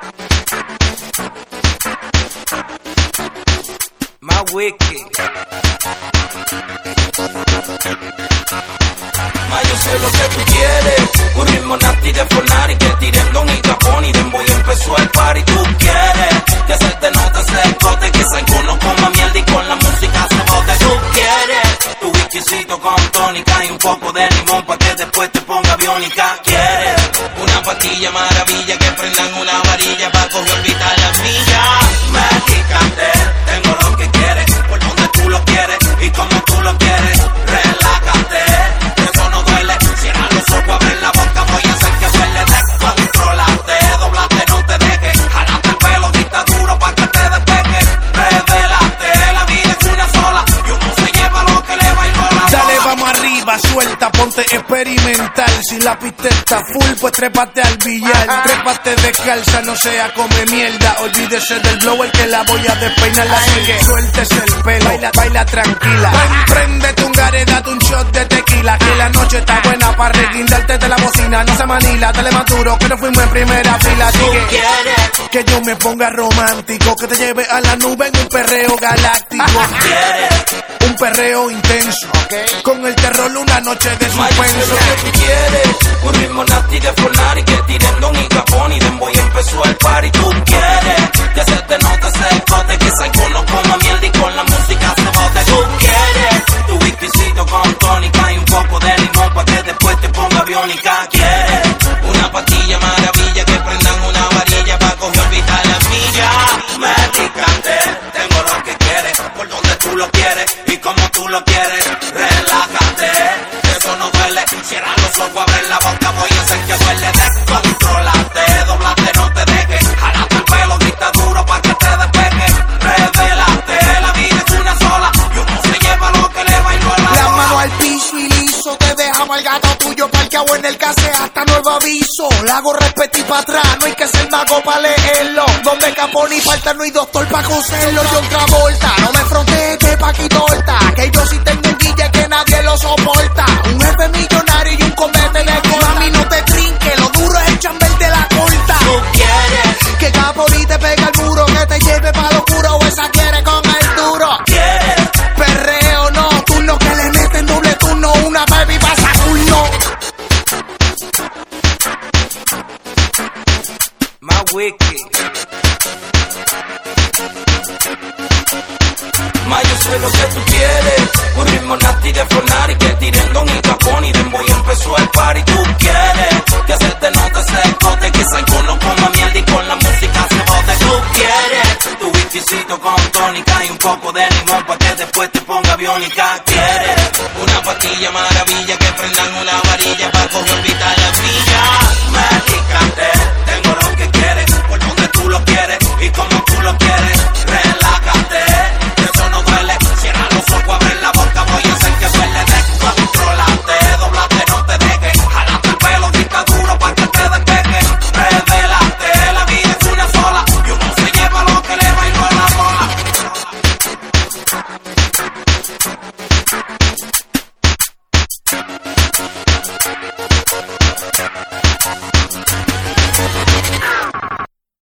Más wiki. Ma yo sé lo que tú quieres, un ritmo nasty de Fornari, que tiren Don y Capone y Demboy empezó el party. Tú quieres que hacerte nota ese escote, que Psycho no coma mierda y con la música se bote. Tú quieres tu whiskycito con tónica y un poco de limón pa' que después te ponga biónica. Quieres una pastilla maravilla que prendan una varilla pa' coger vital la silla. Medicante, tengo lo que quieres, por donde tú lo quieres y como tú lo quieres. Relájate, eso no duele. Cierra los ojos, abre la boca, voy a hacer que suele. Descontrolate, doblate, no te dejes. Jalate el pelo, grita duro pa' que te despegue. Revélate, la vida es una sola y uno se lleva lo que le bailó la. Dale, vamos arriba, suelta, ponte experimental. Si la pista está full, pues trépate al billar. Trépate descalza, no sea come mierda. Olvídese del blower que la voy a despeinar. Así que suéltese el pelo, baila tranquila. Préndete un gare, date un shot de tequila. Que la noche está buena para reguindarte de la bocina. No se manila, dale más duro, que no fuimos en primera fila. Así que yo me ponga romántico, que te lleve a la nube en un perreo galáctico. Un perreo intenso, con el terror una noche de suspenso. Lo que tú quieres, un ritmo nasty de Fornari, que tiren Don y Capone y Demboy empezó el party. Tú quieres que hacerte nota ese escote, que Psycho no coma mierda y con la música se bote. Tú quieres tu whiskycito con tónica y un poco de limón pa' que después te ponga biónica. Quieres una pastilla maravilla que prendan una varilla pa' coger vital la milla. Medicante, tengo lo que quieres, por donde tú lo quieres y como tú lo quieres. Relájate, eso no duele. Cierra los ojos, abre la boca, voy a hacer que duele. Descontrolate, doblate, no te dejes. Jalate el pelo, grita duro pa' que te despegue. Revélate, la vida es una sola y uno se lleva lo que le bailó a la. La mano al piso y liso, te dejamos el gato tuyo parqueado en el case hasta nuevo aviso. La hago repetir para atrás, no hay que ser mago para leerlo. Donde Capone y falta no hay doctor pa' coserlo. Yo otra vuelta, no me frontees pa' aquí torta, que yo sí tengo un guille que nadie lo soporta. Un jefe millonario y un combate de cola. A mí no te trinque, lo duro es el chambel de la corta. Tú quieres que Capone te pega el muro, que te lleve pa' locura o esa quiere con el duro. quieres Perreo no, turno que le meten doble turno, una baby pasa turno. más wiki. Ma yo sé lo que tú quieres, un ritmo nasty de Fornari, que tiren Don y Capone y Demboy empezó el party. Tú quieres que hacerte nota ese escote, que Psycho no coma mierda y con la música se bote. Tú quieres tu whiskycito con tónica y un poco de limón pa' que después te ponga biónica. Quieres una pastilla más